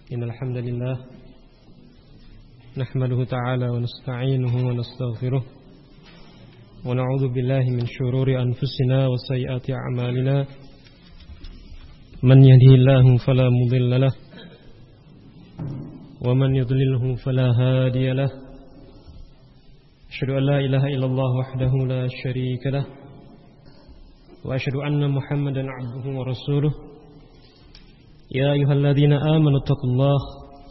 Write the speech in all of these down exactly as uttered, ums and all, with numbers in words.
إن الحمد لله نحمده تعالى ونستعينه ونستغفره ونعوذ بالله من شرور أنفسنا وسيئات أعمالنا من يهده الله فلا مضل له ومن يضلله فلا هادي له أشهد أن لا إله إلا الله وحده لا شريك له وأشهد أن محمدا عبده ورسوله يا أيها الذين آمنوا اتقوا الله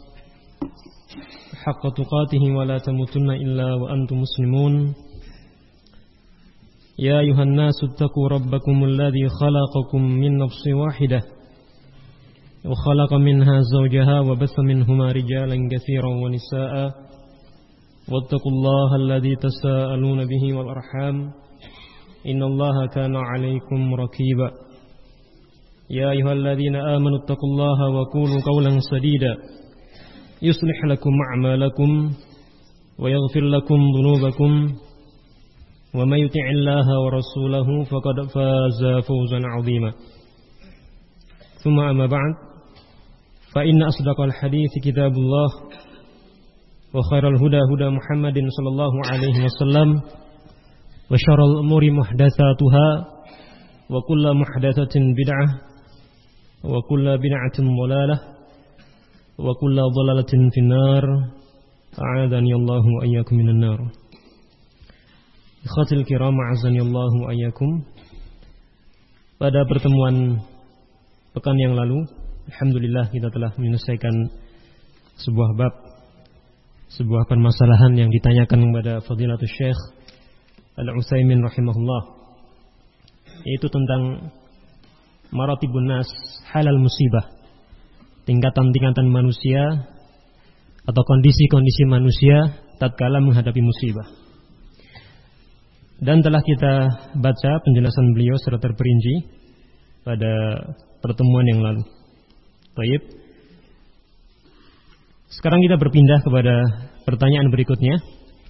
حق تقاته ولا تموتن إلا وأنتم مسلمون يا أيها الناس اتقوا ربكم الذي خلقكم من نفس واحدة وخلق منها زوجها وبث منهما رجالا كثيرا ونساء واتقوا الله الذي تساءلون به والأرحام إن الله كان عليكم رقيبا يا أيها الذين آمنوا اتقوا الله وقولوا قولا سديدا يصلح لكم أعمالكم ويغفر لكم ذنوبكم ومن يطع الله ورسوله فقد فاز فوزا عظيما ثم أما بعد فإن أصدق الحديث كتاب الله وخير الهدى هدى محمد صلى الله عليه وسلم وشر الأمور محدثاتها وكل محدثة بدعة وكل بدعة ضلالة وكل ضلالة في النار أعاذني الله وإياكم من النار. Ikhwatul kiram a'azzani Allah wa iyyakum. Pada pertemuan pekan yang lalu, alhamdulillah kita telah menyelesaikan sebuah bab, sebuah permasalahan yang ditanyakan kepada Fadilatul Syekh Al-Utsaimin rahimahullah, yaitu tentang maratibun nas halal musibah, tingkatan-tingkatan manusia atau kondisi-kondisi manusia tatkala menghadapi musibah. Dan telah kita baca penjelasan beliau secara terperinci pada pertemuan yang lalu. Baik. Sekarang kita berpindah kepada pertanyaan berikutnya.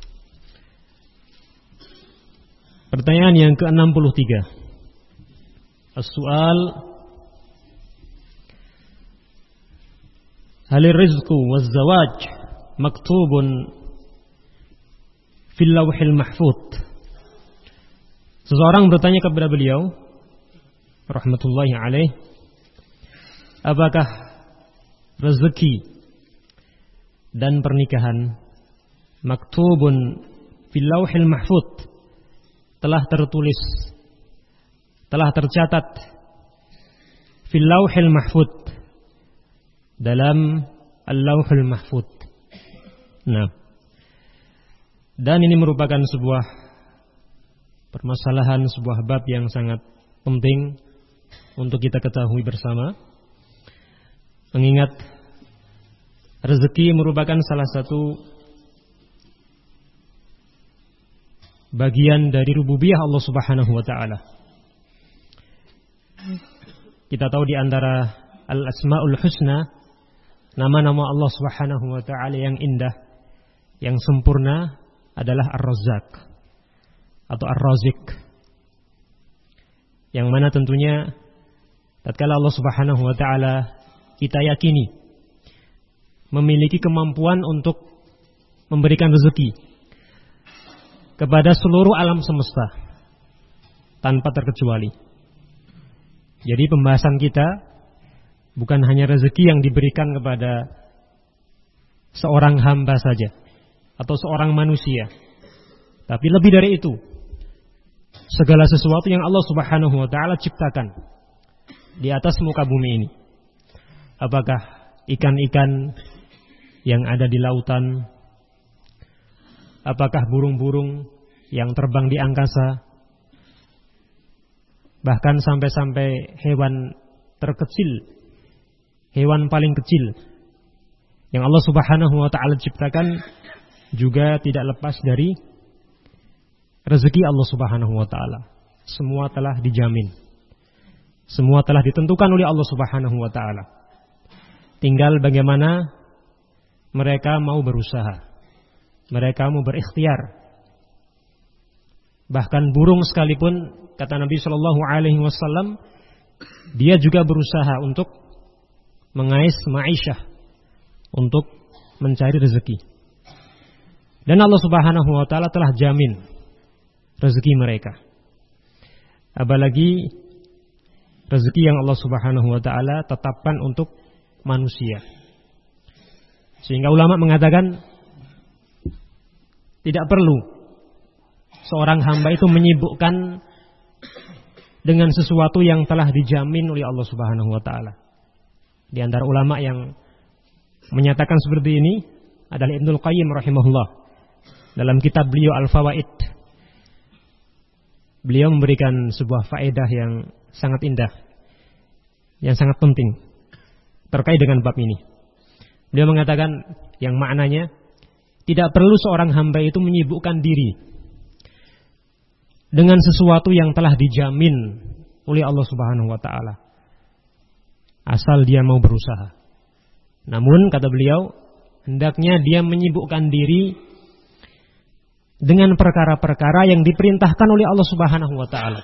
Pertanyaan yang ke enam puluh tiga. As-su'al, halir rizqu waz-zawaj maktubun fil lawhil mahfuz? Seseorang bertanya kepada beliau rahmatullahi alaih, apakah rezeki dan pernikahan maktubun fil lawhil mahfuz, telah tertulis, telah tercatat fil lawhil mahfuz, dalam al-lawhul mahfuz. Nah, dan ini merupakan sebuah permasalahan, sebuah bab yang sangat penting untuk kita ketahui bersama, mengingat rezeki merupakan salah satu bagian dari rububiyah Allah Subhanahu wa taala. Kita tahu di antara al-asmaul husna, nama-nama Allah Subhanahu wa taala yang indah, yang sempurna adalah Ar-Razzaq atau Ar-Razik, yang mana tentunya tatkala Allah Subhanahu wa taala kita yakini memiliki kemampuan untuk memberikan rezeki kepada seluruh alam semesta tanpa terkecuali. Jadi pembahasan kita bukan hanya rezeki yang diberikan kepada seorang hamba saja atau seorang manusia, tapi lebih dari itu, segala sesuatu yang Allah Subhanahu wa taala ciptakan di atas muka bumi ini. Apakah ikan-ikan yang ada di lautan, apakah burung-burung yang terbang di angkasa, bahkan sampai-sampai hewan terkecil, hewan paling kecil yang Allah Subhanahu wa taala ciptakan juga tidak lepas dari rezeki Allah Subhanahu wa taala. Semua telah dijamin, semua telah ditentukan oleh Allah Subhanahu wa taala. Tinggal bagaimana mereka mau berusaha, mereka mau berikhtiar. Bahkan burung sekalipun, kata Nabi Shallallahu Alaihi Wasallam, dia juga berusaha untuk mengais ma'isyah, untuk mencari rezeki. Dan Allah Subhanahu wa taala telah jamin rezeki mereka. Apalagi rezeki yang Allah Subhanahu wa taala tetapkan untuk manusia. Sehingga ulama mengatakan tidak perlu seorang hamba itu menyibukkan dengan sesuatu yang telah dijamin oleh Allah Subhanahu wa taala. Di antara ulama yang menyatakan seperti ini adalah Ibnul Qayyim rahimahullah. Dalam kitab beliau Al-Fawaid, beliau memberikan sebuah faedah yang sangat indah, yang sangat penting terkait dengan bab ini. Beliau mengatakan yang maknanya tidak perlu seorang hamba itu menyibukkan diri dengan sesuatu yang telah dijamin oleh Allah Subhanahu wa taala, asal dia mau berusaha. Namun kata beliau, hendaknya dia menyibukkan diri dengan perkara-perkara yang diperintahkan oleh Allah Subhanahu wa taala.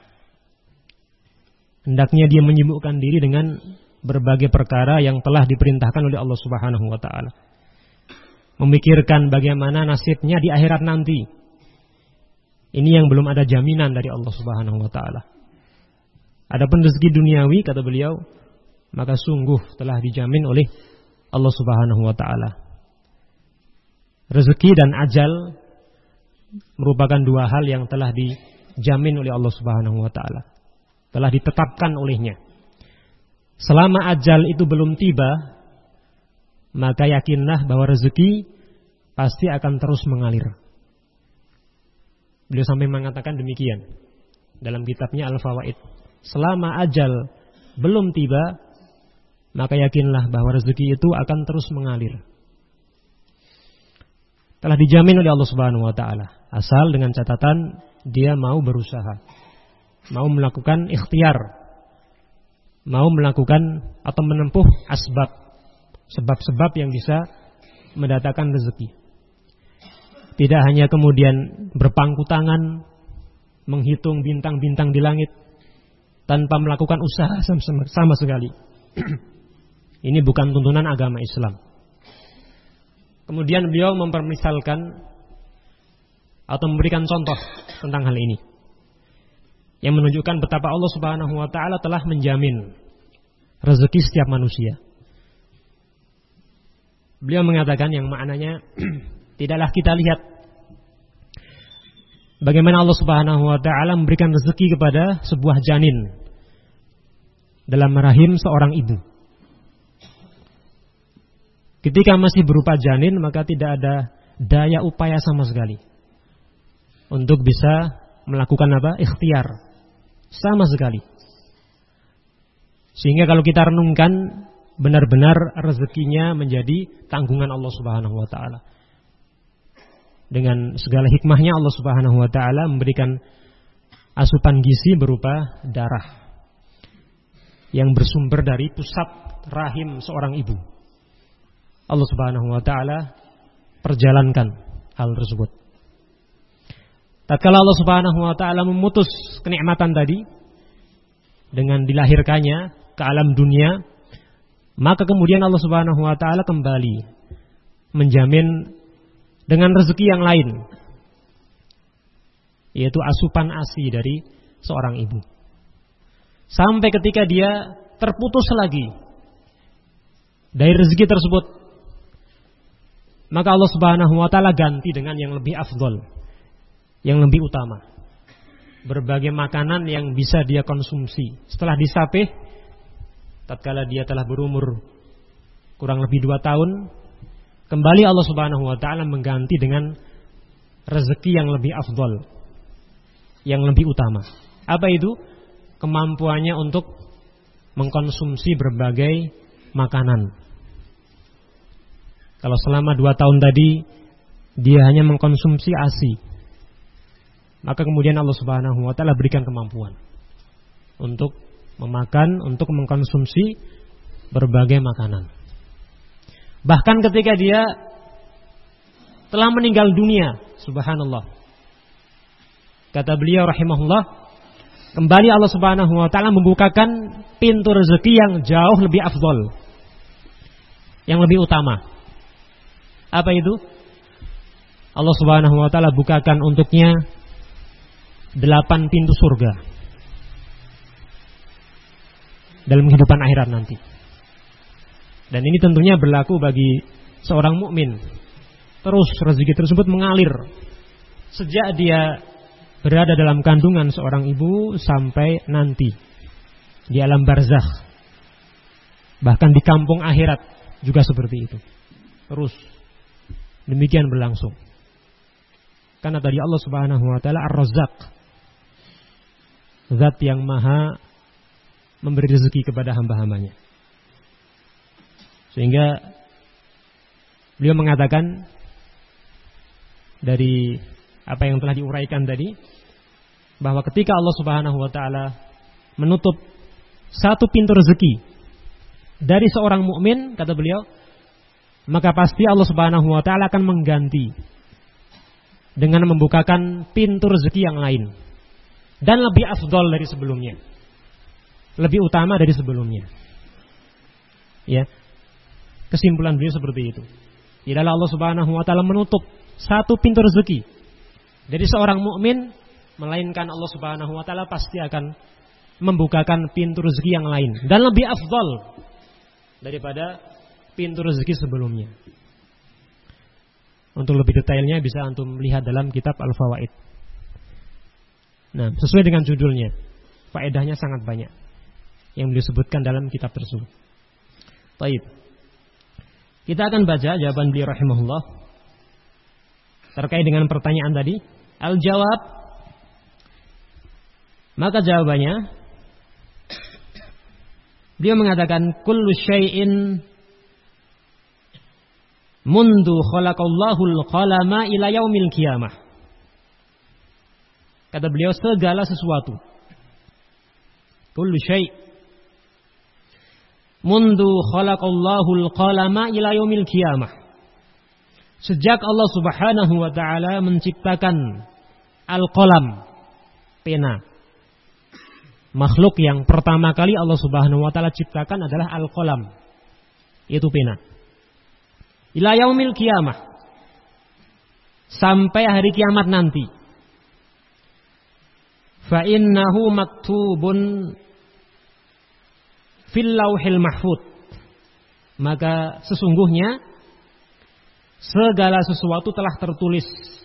Hendaknya dia menyibukkan diri dengan berbagai perkara yang telah diperintahkan oleh Allah Subhanahu wa taala. Memikirkan bagaimana nasibnya di akhirat nanti. Ini yang belum ada jaminan dari Allah Subhanahu wa taala. Adapun rezeki duniawi kata beliau, maka sungguh telah dijamin oleh Allah Subhanahu wa taala. Rezeki dan ajal merupakan dua hal yang telah dijamin oleh Allah Subhanahu wa taala. Telah ditetapkan olehnya. Selama ajal itu belum tiba, maka yakinlah bahwa rezeki pasti akan terus mengalir. Beliau sampai mengatakan demikian dalam kitabnya Al-Fawaid. Selama ajal belum tiba, maka yakinlah bahwa rezeki itu akan terus mengalir. Telah dijamin oleh Allah Subhanahu wa taala, asal dengan catatan dia mau berusaha, mau melakukan ikhtiar, mau melakukan atau menempuh asbab, sebab-sebab yang bisa mendatangkan rezeki. Tidak hanya kemudian berpangku tangan menghitung bintang-bintang di langit tanpa melakukan usaha sama, sama sekali. Ini bukan tuntunan agama Islam. Kemudian beliau mempermisalkan atau memberikan contoh tentang hal ini yang menunjukkan betapa Allah Subhanahu wa taala telah menjamin rezeki setiap manusia. Beliau mengatakan yang maknanya tidaklah kita lihat bagaimana Allah Subhanahu wa taala memberikan rezeki kepada sebuah janin dalam rahim seorang ibu. Ketika masih berupa janin, maka tidak ada daya upaya sama sekali untuk bisa melakukan apa? Ikhtiar. Sama sekali. Sehingga kalau kita renungkan, benar-benar rezekinya menjadi tanggungan Allah Subhanahu wa taala. Dengan segala hikmahnya Allah Subhanahu wa taala memberikan asupan gizi berupa darah yang bersumber dari pusat rahim seorang ibu. Allah Subhanahu wa taala perjalankan hal tersebut. Tatkala Allah Subhanahu wa taala memutus kenikmatan tadi dengan dilahirkannya ke alam dunia, maka kemudian Allah Subhanahu wa taala kembali menjamin dengan rezeki yang lain, yaitu asupan ASI dari seorang ibu. Sampai ketika dia terputus lagi dari rezeki tersebut, maka Allah Subhanahu wa taala ganti dengan yang lebih afdol, yang lebih utama. Berbagai makanan yang bisa dia konsumsi setelah disapih, tatkala dia telah berumur kurang lebih dua tahun, kembali Allah Subhanahu wa taala mengganti dengan rezeki yang lebih afdol, yang lebih utama. Apa itu? Kemampuannya untuk mengkonsumsi berbagai makanan. Kalau selama dua tahun tadi dia hanya mengkonsumsi ASI, maka kemudian Allah Subhanahu wa taala berikan kemampuan untuk memakan, untuk mengkonsumsi berbagai makanan. Bahkan ketika dia telah meninggal dunia, subhanallah, kata beliau rahimahullah, kembali Allah Subhanahu wa taala membukakan pintu rezeki yang jauh lebih afdol, yang lebih utama. Apa itu? Allah Subhanahu wa taala bukakan untuknya delapan pintu surga dalam kehidupan akhirat nanti. Dan ini tentunya berlaku bagi seorang mukmin. Terus rezeki tersebut mengalir sejak dia berada dalam kandungan seorang ibu sampai nanti di alam barzakh. Bahkan di kampung akhirat juga seperti itu. Terus demikian berlangsung. Karena tadi Allah Subhanahu wa taala Ar-Razzaq, zat yang maha memberi rezeki kepada hamba-hambanya. Sehingga beliau mengatakan dari apa yang telah diuraikan tadi, bahwa ketika Allah Subhanahu wa taala menutup satu pintu rezeki dari seorang mukmin, kata beliau, maka pasti Allah Subhanahu wa taala akan mengganti dengan membukakan pintu rezeki yang lain dan lebih afdol dari sebelumnya, lebih utama dari sebelumnya. Ya. Kesimpulan beliau seperti itu. Tidaklah Allah Subhanahu wa taala menutup satu pintu rezeki dari seorang mukmin, melainkan Allah Subhanahu wa taala pasti akan membukakan pintu rezeki yang lain dan lebih afdal daripada pintu rezeki sebelumnya. Untuk lebih detailnya bisa antum lihat dalam kitab Al-Fawaid. Nah, sesuai dengan judulnya, faedahnya sangat banyak yang disebutkan dalam kitab tersebut. Baik. Kita akan baca jawaban beliau rahimahullah terkait dengan pertanyaan tadi. Al-jawab, maka jawabannya, beliau mengatakan kullu syai'in mundu khalaqallahul qalama ila yaumil qiyamah. Kata beliau, segala sesuatu, kullu syai' mundu khalaqallahul qalama ila yaumil qiyamah. Sejak Allah Subhanahu wa taala menciptakan al-qalam, pena. Makhluk yang pertama kali Allah Subhanahu wa taala ciptakan adalah al-qalam, yaitu pena. Ila yaumil qiyamah, sampai hari kiamat nanti. Fa innahu maktubun fil lauhil mahfuz. Maka sesungguhnya segala sesuatu telah tertulis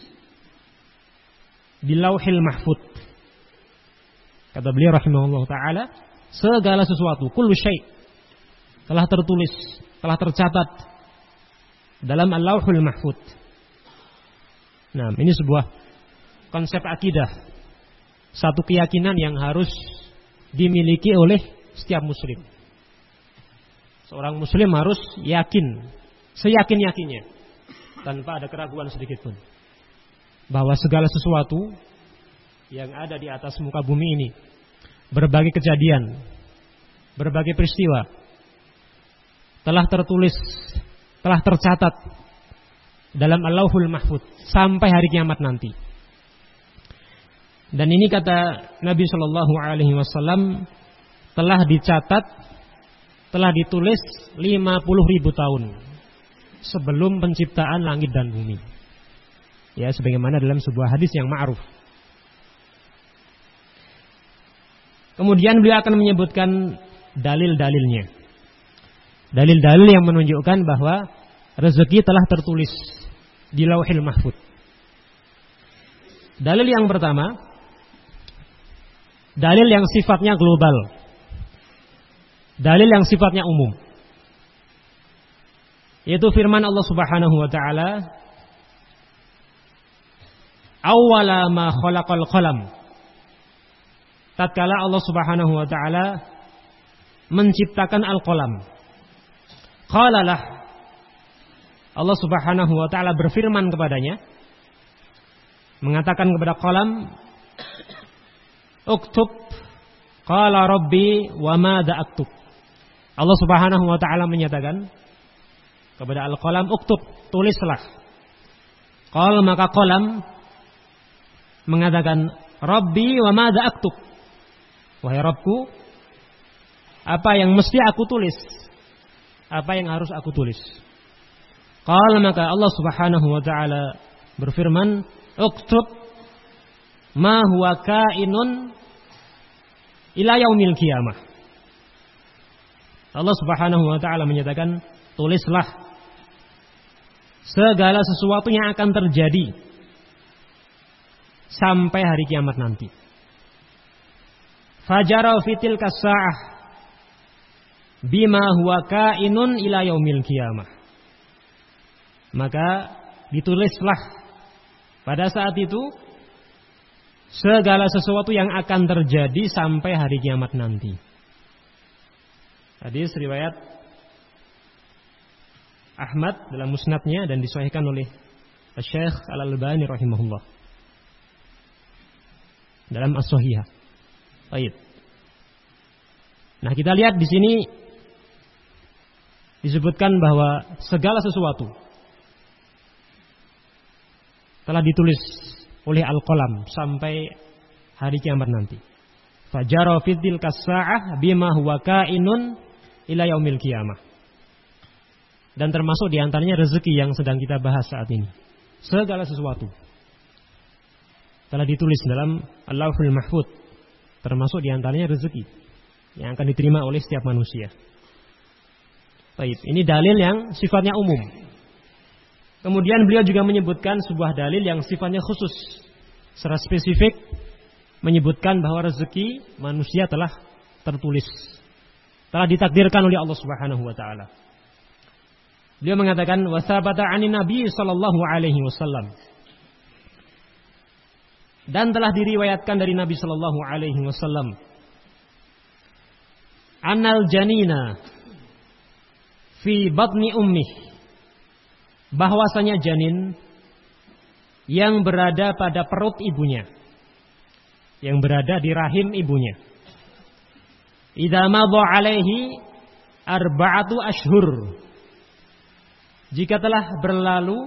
di lauhil mahfuz. Kata beliau rahimahullah ta'ala, segala sesuatu, kullu syai' telah tertulis, telah tercatat dalam al-lauhul mahfuz. Nah, ini sebuah konsep akidah, satu keyakinan yang harus dimiliki oleh setiap muslim. Seorang muslim harus yakin, seyakin-yakinnya, tanpa ada keraguan sedikit pun, bahwa segala sesuatu yang ada di atas muka bumi ini, berbagai kejadian, berbagai peristiwa, telah tertulis, telah tercatat dalam Al-Lauhul Mahfuz sampai hari kiamat nanti. Dan ini kata Nabi Shallallahu Alaihi Wasallam telah dicatat, telah ditulis lima puluh ribu tahun sebelum penciptaan langit dan bumi. Ya, sebagaimana dalam sebuah hadis yang ma'ruf. Kemudian beliau akan menyebutkan dalil-dalilnya. Dalil-dalil yang menunjukkan bahwa rezeki telah tertulis di Lauhil Mahfuz. Dalil yang pertama, dalil yang sifatnya global, dalil yang sifatnya umum, yaitu firman Allah Subhanahu wa taala, awwala ma khalaqal qalam. Tatkala Allah Subhanahu wa taala menciptakan al-qalam, qalalah, Allah Subhanahu wa taala berfirman kepadanya, mengatakan kepada qalam, uktub, qala rabbi wa madza aktub. Allah Subhanahu wa taala menyatakan kepada al-qalam, uktub, tulislah. Qala, maka qalam mengatakan, rabbi wa madza aktub. Wahai Rabbku, apa yang mesti aku tulis? apa yang harus aku tulis. Qala, maka Allah Subhanahu wa taala berfirman, "Uktub ma huwa kainun ila yaumil qiyamah." Allah Subhanahu wa taala menyatakan, tulislah segala sesuatu yang akan terjadi sampai hari kiamat nanti. Fajara fitil kasa'ah bima huwa kainun ila yaumil qiyamah. Maka ditulislah pada saat itu segala sesuatu yang akan terjadi sampai hari kiamat nanti. Hadis riwayat Ahmad dalam musnadnya dan disahihkan oleh Syekh Al-Albani rahimahullah dalam As-Shahihah. Baik. Nah, kita lihat di sini disebutkan bahwa segala sesuatu telah ditulis oleh Al-Qalam sampai hari kiamat nanti. Fajara fitil kasa'ah bima huwa kainun ila yaumil qiyamah. Dan termasuk diantaranya rezeki yang sedang kita bahas saat ini. Segala sesuatu telah ditulis dalam Al-Lauhul Mahfuz. Termasuk diantaranya rezeki yang akan diterima oleh setiap manusia. Baik, ini dalil yang sifatnya umum. Kemudian beliau juga menyebutkan sebuah dalil yang sifatnya khusus, secara spesifik menyebutkan bahwa rezeki manusia telah tertulis, telah ditakdirkan oleh Allah Subhanahu wa taala. Beliau mengatakan wasabata 'anin Nabi sallallahu alaihi wasallam. Dan telah diriwayatkan dari Nabi sallallahu alaihi wasallam, annal janina fi batni ummih, bahwasanya janin yang berada pada perut ibunya, yang berada di rahim ibunya, idza madha alaihi arba'atu ashhur, jika telah berlalu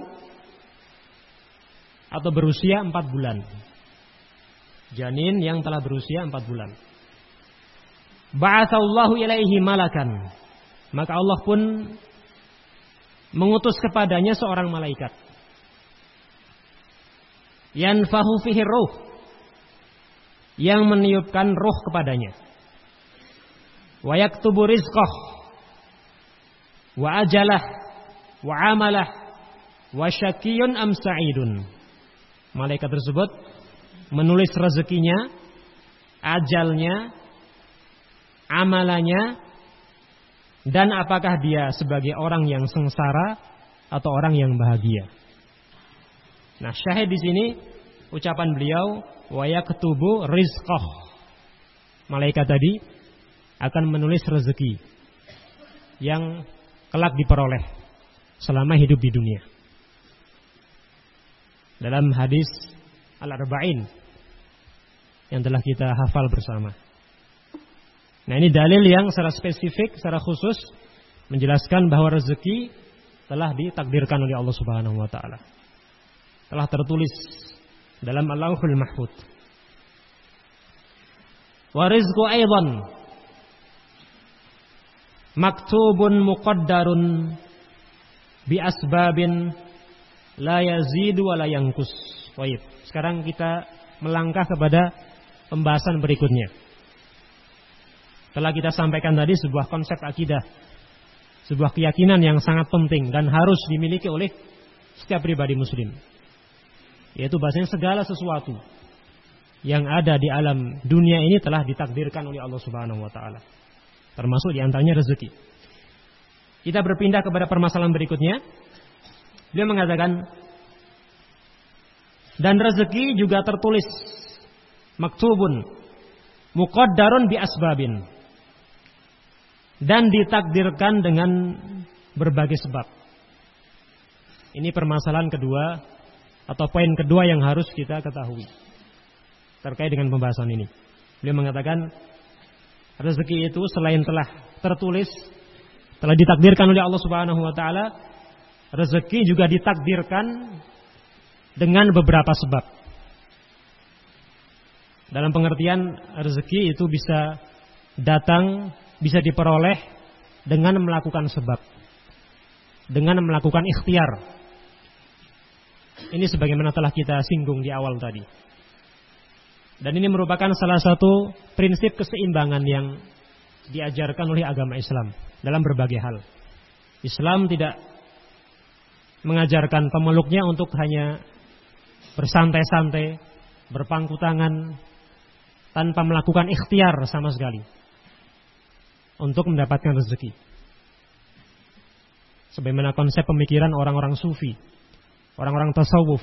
atau berusia empat bulan. Janin yang telah berusia empat bulan. Ba'atsallahu ilaihi malakan, maka Allah pun mengutus kepadanya seorang malaikat. Yanfahu fihi ruh, yang meniupkan ruh kepadanya. Wa yaktubu rizqah wa ajalah wa amalah wa syaqiyyun am sa'idun. Malaikat tersebut menulis rezekinya, ajalnya, amalannya, dan apakah dia sebagai orang yang sengsara atau orang yang bahagia. Nah, syahid di sini ucapan beliau wa yaktubu rizqah. Malaikat tadi akan menulis rezeki yang kelak diperoleh selama hidup di dunia. Dalam hadis Al-Arba'in yang telah kita hafal bersama. Nah, ini dalil yang secara spesifik, secara khusus menjelaskan bahwa rezeki telah ditakdirkan oleh Allah Subhanahu wa taala. Telah tertulis dalam Al-Lauhul Mahfuz. Wa rizqu aidan maktubun muqaddarun bi asbabin la yazidu wa la yanqus. Baik, sekarang kita melangkah kepada pembahasan berikutnya. Telah kita sampaikan tadi sebuah konsep akidah, sebuah keyakinan yang sangat penting dan harus dimiliki oleh setiap pribadi muslim, yaitu bahasanya segala sesuatu yang ada di alam dunia ini telah ditakdirkan oleh Allah Subhanahu wa taala, termasuk diantaranya rezeki. Kita berpindah kepada permasalahan berikutnya. Dia mengatakan, dan rezeki juga tertulis, maktubun muqaddarun bi asbabin, dan ditakdirkan dengan berbagai sebab. Ini permasalahan kedua atau poin kedua yang harus kita ketahui terkait dengan pembahasan ini. Beliau mengatakan rezeki itu selain telah tertulis, telah ditakdirkan oleh Allah Subhanahu wa taala, rezeki juga ditakdirkan dengan beberapa sebab. Dalam pengertian rezeki itu bisa datang, bisa diperoleh dengan melakukan sebab, dengan melakukan ikhtiar. Ini sebagaimana telah kita singgung di awal tadi. Dan ini merupakan salah satu prinsip keseimbangan yang diajarkan oleh agama Islam dalam berbagai hal. Islam tidak mengajarkan pemeluknya untuk hanya bersantai-santai, berpangku tangan, tanpa melakukan ikhtiar sama sekali untuk mendapatkan rezeki. Sebagaimana konsep pemikiran orang-orang sufi, orang-orang tasawuf,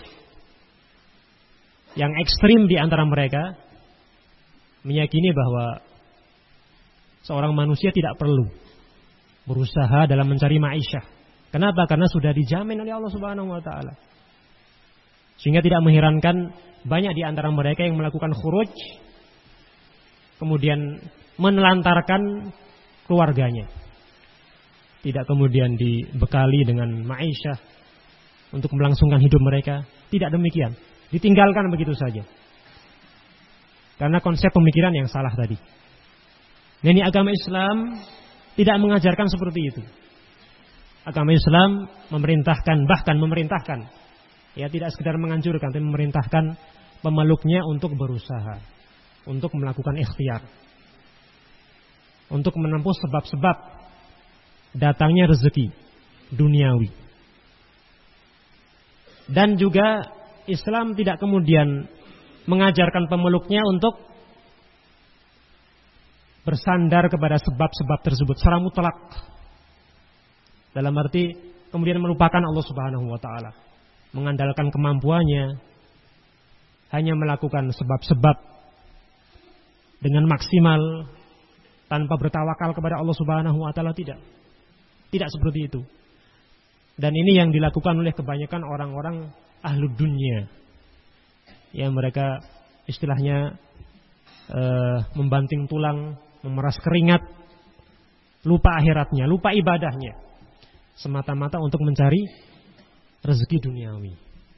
yang ekstrim di antara mereka meyakini bahwa seorang manusia tidak perlu berusaha dalam mencari ma'isyah. Kenapa? Karena sudah dijamin oleh Allah Subhanahu wa taala. Sehingga tidak mengherankan banyak di antara mereka yang melakukan khuruj, kemudian menelantarkan keluarganya. Tidak kemudian dibekali dengan ma'isyah untuk melangsungkan hidup mereka. Tidak demikian. Ditinggalkan begitu saja. Karena konsep pemikiran yang salah tadi. Nah, ini agama Islam tidak mengajarkan seperti itu. Agama Islam memerintahkan, bahkan memerintahkan, ya tidak sekedar menganjurkan, tapi memerintahkan pemeluknya untuk berusaha, untuk melakukan ikhtiar, untuk menempuh sebab-sebab datangnya rezeki duniawi. Dan juga Islam tidak kemudian mengajarkan pemeluknya untuk bersandar kepada sebab-sebab tersebut secara mutlak. Dalam arti kemudian melupakan Allah Subhanahu wa taala, mengandalkan kemampuannya, hanya melakukan sebab-sebab dengan maksimal tanpa bertawakal kepada Allah Subhanahu wa taala. Tidak. Tidak seperti itu. Dan ini yang dilakukan oleh kebanyakan orang-orang ahlu dunia, yang mereka istilahnya uh, membanting tulang, memeras keringat, lupa akhiratnya, lupa ibadahnya, semata-mata untuk mencari rezeki duniawi.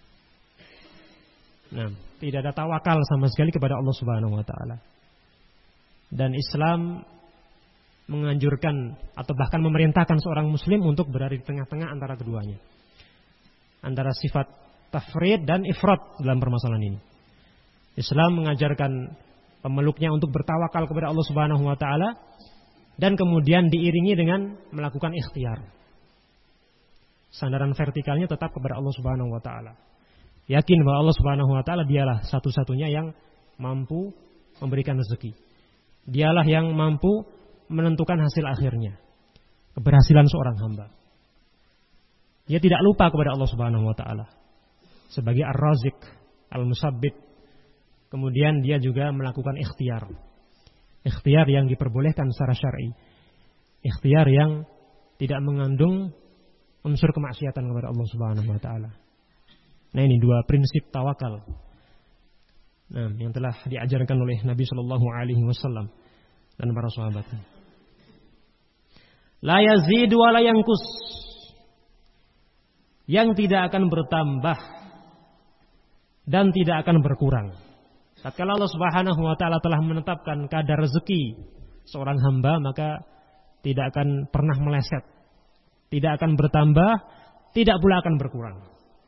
Nah, tidak ada tawakal sama sekali kepada Allah Subhanahu wa taala. Dan Islam menganjurkan atau bahkan memerintahkan seorang muslim untuk berada di tengah-tengah antara keduanya, antara sifat tafrid dan ifrat dalam permasalahan ini. Islam mengajarkan pemeluknya untuk bertawakal kepada Allah Subhanahu wa taala dan kemudian diiringi dengan melakukan ikhtiar. Sandaran vertikalnya tetap kepada Allah Subhanahu wa taala. Yakin bahwa Allah Subhanahu wa taala dialah satu-satunya yang mampu memberikan rezeki. Dialah yang mampu menentukan hasil akhirnya, keberhasilan seorang hamba. Dia tidak lupa kepada Allah Subhanahu wa taala sebagai Ar-Razik, Al-Musabbit. Kemudian dia juga melakukan ikhtiar. Ikhtiar yang diperbolehkan secara syar'i. Ikhtiar yang tidak mengandung unsur kemaksiatan kepada Allah Subhanahu wa taala. Nah, ini dua prinsip tawakal. Nah, yang telah diajarkan oleh Nabi sallallahu alaihi wasallam dan para sahabatnya. La yazid wa la yanqus. Yang tidak akan bertambah dan tidak akan berkurang. Tatkala Allah Subhanahu wa taala telah menetapkan kadar rezeki seorang hamba, maka tidak akan pernah meleset, tidak akan bertambah, tidak pula akan berkurang.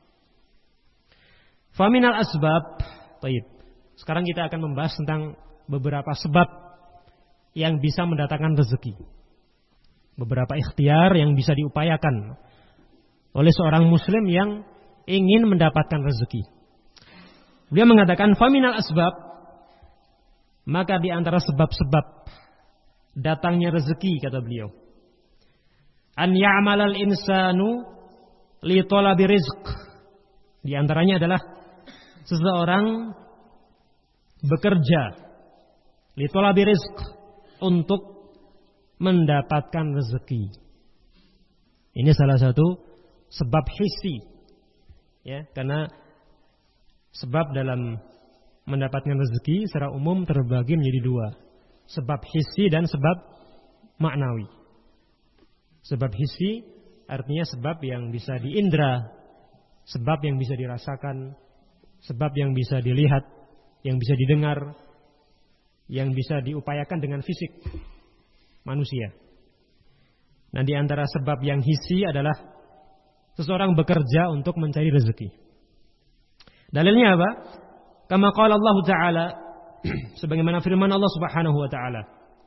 Faminal asbab, baik. Sekarang kita akan membahas tentang beberapa sebab yang bisa mendatangkan rezeki. Beberapa ikhtiar yang bisa diupayakan oleh seorang muslim yang ingin mendapatkan rezeki. Dia mengatakan faminal asbab, maka di antara sebab-sebab datangnya rezeki, kata beliau, an ya'malal insanu li talabi rizq. Di antaranya adalah seseorang bekerja li talabi rizq, untuk mendapatkan rezeki. Ini salah satu sebab hissi, ya, karena sebab dalam mendapatkan rezeki secara umum terbagi menjadi dua, sebab hissi dan sebab maknawi. Sebab hissi artinya sebab yang bisa diindra, sebab yang bisa dirasakan, sebab yang bisa dilihat, yang bisa didengar, yang bisa diupayakan dengan fisik manusia. Nah, di antara sebab yang hissi adalah seseorang bekerja untuk mencari rezeki. Dalilnya apa? Kama qala Allah Ta'ala, sebagaimana firman Allah Subhanahu wa taala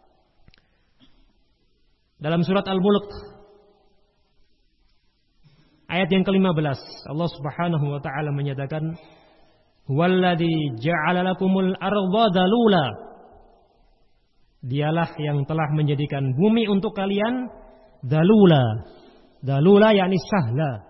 dalam surat Al-Mulk ayat yang kelima belas, Allah Subhanahu wa taala menyatakan, "Huwallazi ja'ala lakumul arda dalula." Dialah yang telah menjadikan bumi untuk kalian dalula. Dalula yakni sahla.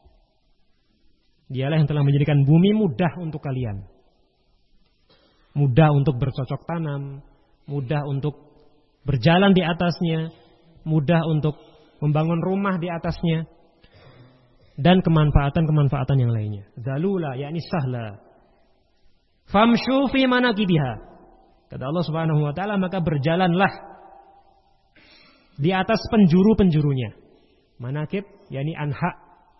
Dialah yang telah menjadikan bumi mudah untuk kalian. Mudah untuk bercocok tanam, mudah untuk berjalan di atasnya, mudah untuk membangun rumah di atasnya, dan kemanfaatan-kemanfaatan yang lainnya. Dalula yakni sahla. Famshu fi manakibiha. Kata Allah Subhanahu wa taala, maka berjalanlah di atas penjuru-penjurunya. Manakib yakni anha.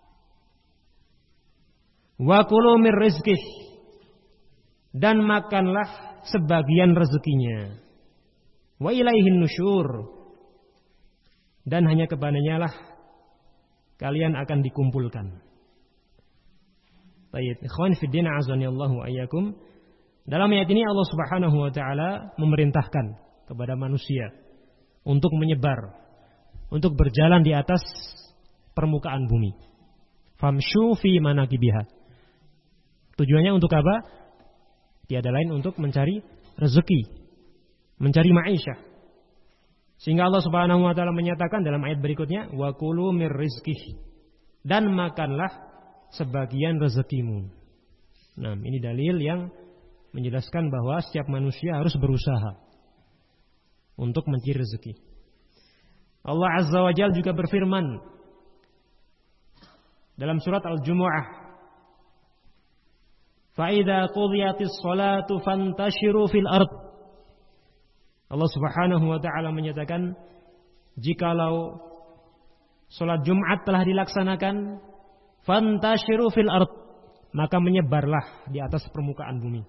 Wa kulu mir rizqih, dan makanlah sebagian rezekinya. Wa ilaihin nusyur, dan hanya kepadanya lah kalian akan dikumpulkan. Baik, ikhwan fi din azanillahu ayyakum. Dalam ayat ini Allah Subhanahu wa taala memerintahkan kepada manusia untuk menyebar, untuk berjalan di atas permukaan bumi. Famshu fi manakibiha. Tujuannya untuk apa? Tiada lain untuk mencari rezeki, mencari ma'isyah. Sehingga Allah Subhanahu wa taala menyatakan dalam ayat berikutnya, wa kulu mir rizqih, dan makanlah sebagian rezekimu. Nah, ini dalil yang menjelaskan bahwa setiap manusia harus berusaha untuk mencari rezeki. Allah Azza wa Jalla juga berfirman dalam surat Al-Jumu'ah, فَإِذَا قُضِيَتِ الصَّلَاةُ فَانْتَشِرُوا فِي الْأَرْضِ. Allah Subhanahu wa taala menyatakan, jikalau salat Jumat telah dilaksanakan, fantashiru fil ard, maka menyebarlah di atas permukaan bumi.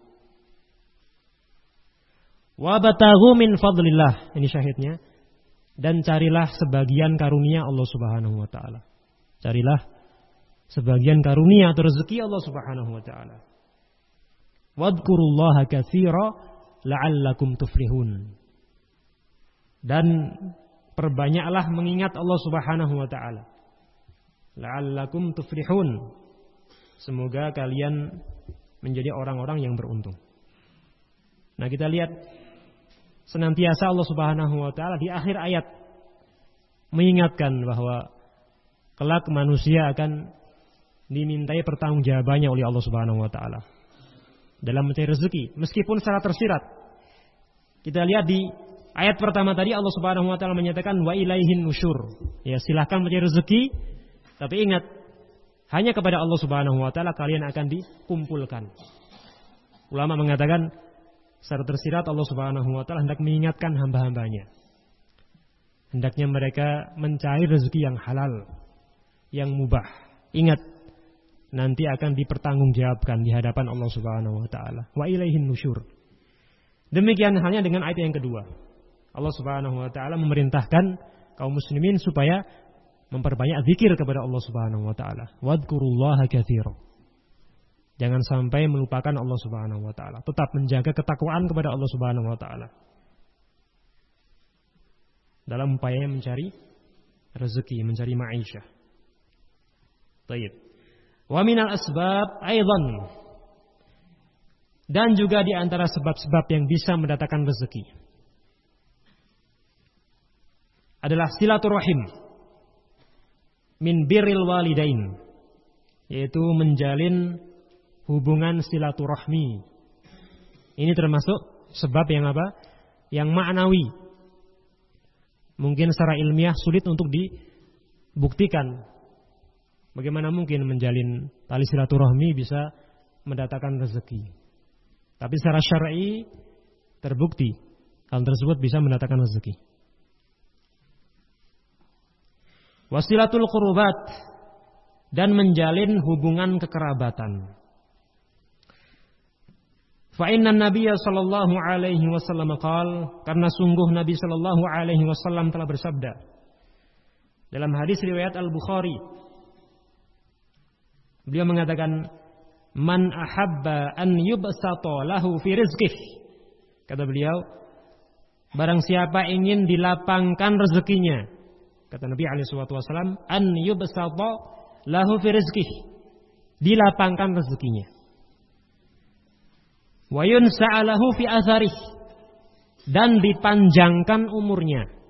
Wa bataghu min fadlillah, ini syahidnya, dan carilah sebagian karunia Allah Subhanahu wa taala. Carilah sebagian karunia atau rezeki Allah Subhanahu wa taala. Wadhkurullaha katsira la'allakum tuflihun. Dan perbanyaklah mengingat Allah Subhanahu wa taala. La'allakum tuflihun. Semoga kalian menjadi orang-orang yang beruntung. Nah, kita lihat senantiasa Allah Subhanahu wa taala di akhir ayat mengingatkan bahwa kelak manusia akan dimintai pertanggungjawabannya oleh Allah Subhanahu wa taala dalam mencari rezeki, meskipun secara tersirat. Kita lihat di ayat pertama tadi Allah Subhanahu wa taala menyatakan wa ilaihin nusyur. Ya, silahkan mencari rezeki, tapi ingat, hanya kepada Allah Subhanahu wa taala kalian akan dikumpulkan. Ulama mengatakan secara tersirat Allah Subhanahu wa taala hendak mengingatkan hamba-hambanya. Hendaknya mereka mencari rezeki yang halal, yang mubah. Ingat, nanti akan dipertanggungjawabkan di hadapan Allah Subhanahu wa taala. Wa ilaihin nusyur. Demikian halnya dengan ayat yang kedua. Allah Subhanahu wa taala memerintahkan kaum muslimin supaya memperbanyak zikir kepada Allah Subhanahu wa taala. Wadhkurullaha katsira. Jangan sampai melupakan Allah Subhanahu wa taala. Tetap menjaga ketakwaan kepada Allah Subhanahu wa taala dalam upaya mencari rezeki, mencari ma'isyah. Baik. Wa minal asbab aidan, dan juga di antara sebab-sebab yang bisa mendatangkan rezeki adalah silaturahim min birril walidain, yaitu menjalin hubungan silaturahmi. Ini termasuk sebab yang apa? Yang maknawi. Mungkin secara ilmiah sulit untuk dibuktikan. Bagaimana mungkin menjalin tali silaturahmi bisa mendatangkan rezeki? Tapi secara syar'i terbukti hal tersebut bisa mendatangkan rezeki. Wasilatul qurubat, dan menjalin hubungan kekerabatan. Fa inna Nabiyya sallallahu alaihi wasallam qaal, karena sungguh Nabi sallallahu alaihi wasallam telah bersabda, Dalam hadis riwayat Al-Bukhari, beliau mengatakan, "Man ahabba an yubsata lahu fi rizqihi." Kata beliau, barang siapa ingin dilapangkan rezekinya, kata Nabi alaihi wasallam, an yubsata lahu fi rizqihi, dilapangkan rezekinya. Wa yunsa'a lahu fi atharihi, dan dipanjangkan umurnya.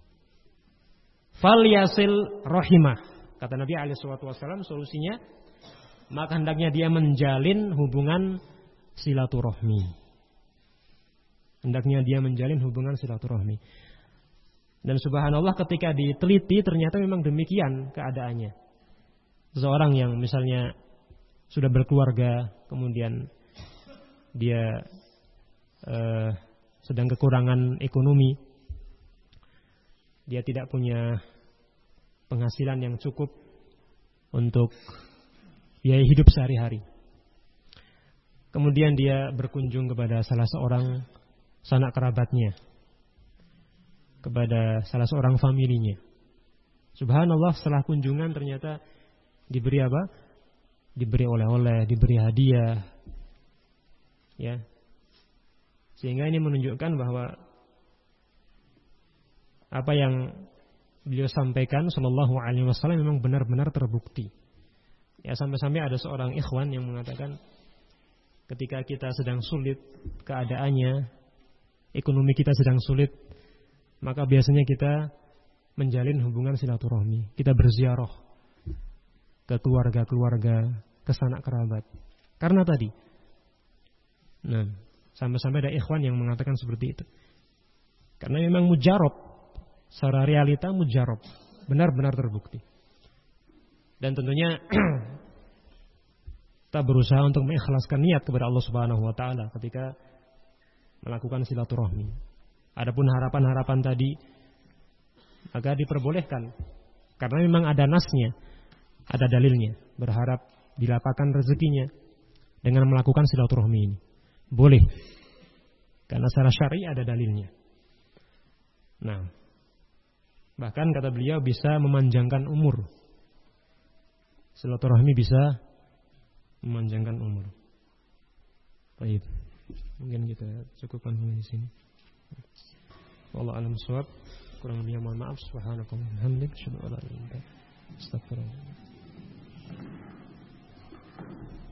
Fal yasil rahimah, kata Nabi alaihi wasallam, solusinya maka hendaknya dia menjalin hubungan silaturahmi. Hendaknya dia menjalin hubungan silaturahmi. Dan subhanallah, ketika diteliti ternyata memang demikian keadaannya. Seseorang yang misalnya sudah berkeluarga, kemudian dia eh, sedang kekurangan ekonomi, dia tidak punya penghasilan yang cukup untuk biaya hidup sehari-hari. Kemudian dia berkunjung kepada salah seorang sanak kerabatnya, kepada salah seorang familinya. Subhanallah, setelah kunjungan ternyata diberi apa? Diberi oleh-oleh, diberi hadiah. Ya. Sehingga ini menunjukkan bahwa apa yang beliau sampaikan sallallahu alaihi wasallam memang benar-benar terbukti. Ya, sampai-sampai ada seorang ikhwan yang mengatakan, ketika kita sedang sulit keadaannya, ekonomi kita sedang sulit, maka biasanya kita menjalin hubungan silaturahmi. Kita berziarah ke keluarga-keluarga, ke sanak kerabat. Karena tadi, nah, sampai-sampai ada ikhwan yang mengatakan seperti itu. Karena memang mujarab, secara realita mujarab, benar-benar terbukti. Dan tentunya kita berusaha untuk mengikhlaskan niat kepada Allah Subhanahu wa taala ketika melakukan silaturahmi. Adapun harapan-harapan tadi agak diperbolehkan karena memang ada nasnya, ada dalilnya, berharap dilapangkan rezekinya dengan melakukan silaturahmi ini. Boleh. Karena secara syar'i ada dalilnya. Nah, bahkan kata beliau bisa memanjangkan umur. Silaturahmi bisa memanjangkan umur. Baik. Mungkin kita cukupkan di sini. Wallahu a'lam bishawab. Kurang lebihnya mohon maaf. Subhanakallahumma wa bihamdika, asyhadu an la ilaha illa anta, astaghfiruka.